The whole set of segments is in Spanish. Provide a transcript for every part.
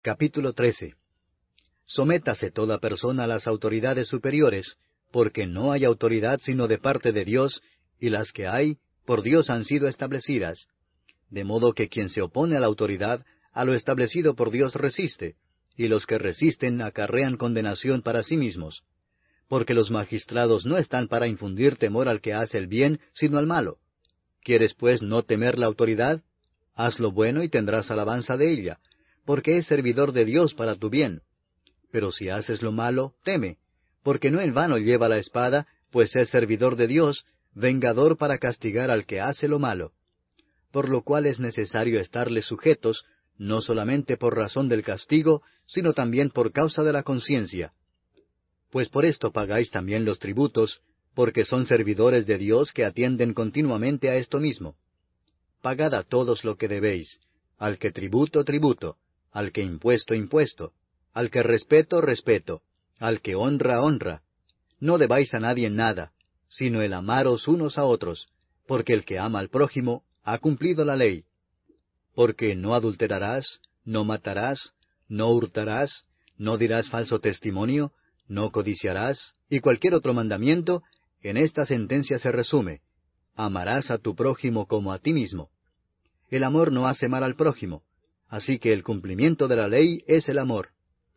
Capítulo 13. Sométase toda persona a las autoridades superiores, porque no hay autoridad sino de parte de Dios, y las que hay, por Dios han sido establecidas. De modo que quien se opone a la autoridad, a lo establecido por Dios resiste, y los que resisten acarrean condenación para sí mismos. Porque los magistrados no están para infundir temor al que hace el bien, sino al malo. ¿Quieres pues no temer la autoridad? Haz lo bueno y tendrás alabanza de ella, porque es servidor de Dios para tu bien. Pero si haces lo malo, teme, porque no en vano lleva la espada, pues es servidor de Dios, vengador para castigar al que hace lo malo. Por lo cual es necesario estarle sujetos, no solamente por razón del castigo, sino también por causa de la conciencia. Pues por esto pagáis también los tributos, porque son servidores de Dios que atienden continuamente a esto mismo. Pagad a todos lo que debéis, al que tributo, tributo, al que impuesto, impuesto, al que respeto, respeto, al que honra, honra. No debáis a nadie nada, sino el amaros unos a otros, porque el que ama al prójimo ha cumplido la ley. Porque no adulterarás, no matarás, no hurtarás, no dirás falso testimonio, no codiciarás, y cualquier otro mandamiento, en esta sentencia se resume: amarás a tu prójimo como a ti mismo. El amor no hace mal al prójimo, así que el cumplimiento de la ley es el amor.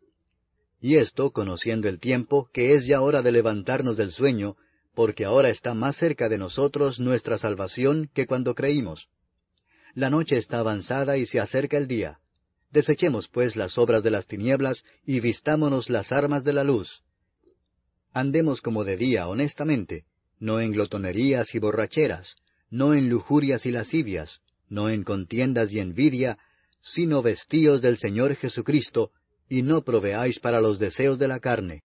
Y esto, conociendo el tiempo, que es ya hora de levantarnos del sueño, porque ahora está más cerca de nosotros nuestra salvación que cuando creímos. La noche está avanzada y se acerca el día. Desechemos pues las obras de las tinieblas y vistámonos las armas de la luz. Andemos como de día honestamente, no en glotonerías y borracheras, no en lujurias y lascivias, no en contiendas y envidia, sino vestíos del Señor Jesucristo, y no proveáis para los deseos de la carne.